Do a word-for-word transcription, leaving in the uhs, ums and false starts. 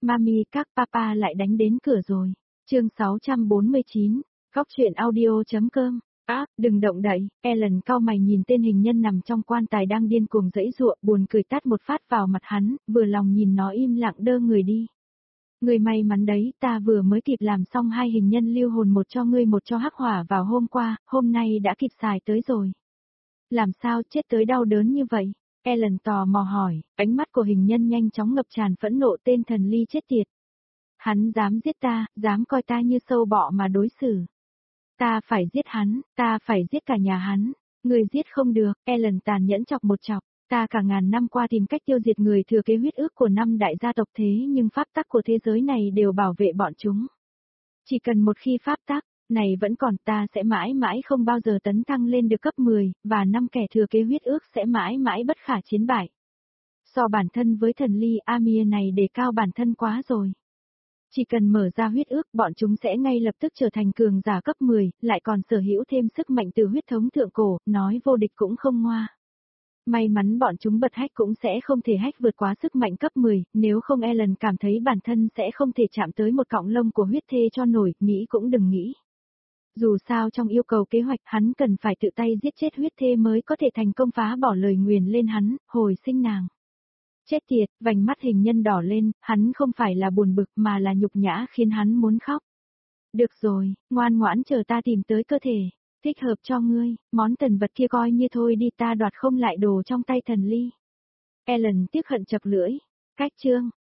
Mami các papa lại đánh đến cửa rồi. Chương sáu trăm bốn mươi chín, Góc truyện audio.com. Á, đừng động đậy, Ellen cau mày nhìn tên hình nhân nằm trong quan tài đang điên cuồng giãy giụa, buồn cười tát một phát vào mặt hắn, vừa lòng nhìn nó im lặng đơ người đi. Người may mắn đấy, ta vừa mới kịp làm xong hai hình nhân lưu hồn, một cho ngươi một cho hắc hỏa vào hôm qua, hôm nay đã kịp xài tới rồi. Làm sao chết tới đau đớn như vậy? Ellen tò mò hỏi, ánh mắt của hình nhân nhanh chóng ngập tràn phẫn nộ, tên thần ly chết tiệt. Hắn dám giết ta, dám coi ta như sâu bọ mà đối xử. Ta phải giết hắn, ta phải giết cả nhà hắn. Người giết không được, Ellen tàn nhẫn chọc một chọc. Ta cả ngàn năm qua tìm cách tiêu diệt người thừa kế huyết ước của năm đại gia tộc, thế nhưng pháp tắc của thế giới này đều bảo vệ bọn chúng. Chỉ cần một khi pháp tắc này vẫn còn, ta sẽ mãi mãi không bao giờ tấn thăng lên được cấp mười, và năm kẻ thừa kế huyết ước sẽ mãi mãi bất khả chiến bại. So bản thân với thần ly Amir này đề cao bản thân quá rồi. Chỉ cần mở ra huyết ước, bọn chúng sẽ ngay lập tức trở thành cường giả cấp mười, lại còn sở hữu thêm sức mạnh từ huyết thống thượng cổ, nói vô địch cũng không ngoa. May mắn bọn chúng bật hack cũng sẽ không thể hack vượt quá sức mạnh cấp mười, nếu không Ellen cảm thấy bản thân sẽ không thể chạm tới một cọng lông của huyết thê cho nổi, nghĩ cũng đừng nghĩ. Dù sao trong yêu cầu kế hoạch hắn cần phải tự tay giết chết huyết thê mới có thể thành công phá bỏ lời nguyền lên hắn, hồi sinh nàng. Chết tiệt, vành mắt hình nhân đỏ lên, hắn không phải là buồn bực mà là nhục nhã khiến hắn muốn khóc. Được rồi, ngoan ngoãn chờ ta tìm tới cơ thể, thích hợp cho ngươi, món tần vật kia coi như thôi đi, ta đoạt không lại đồ trong tay thần ly. Ellen tiếc hận chập lưỡi, cách chương,